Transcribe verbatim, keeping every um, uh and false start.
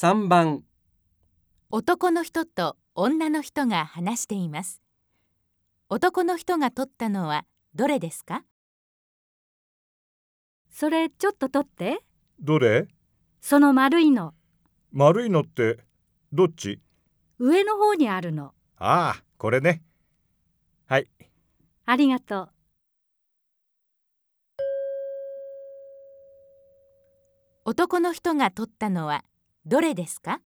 さんばん、 男の人と女の人が話しています。男の人が取ったのはどれですか？ それちょっと取って。 どれ？ その丸いの。 丸いのってどっち？ 上の方にあるの。 ああ、これね。はい。 ありがとう。 男の人が取ったのはどれですか？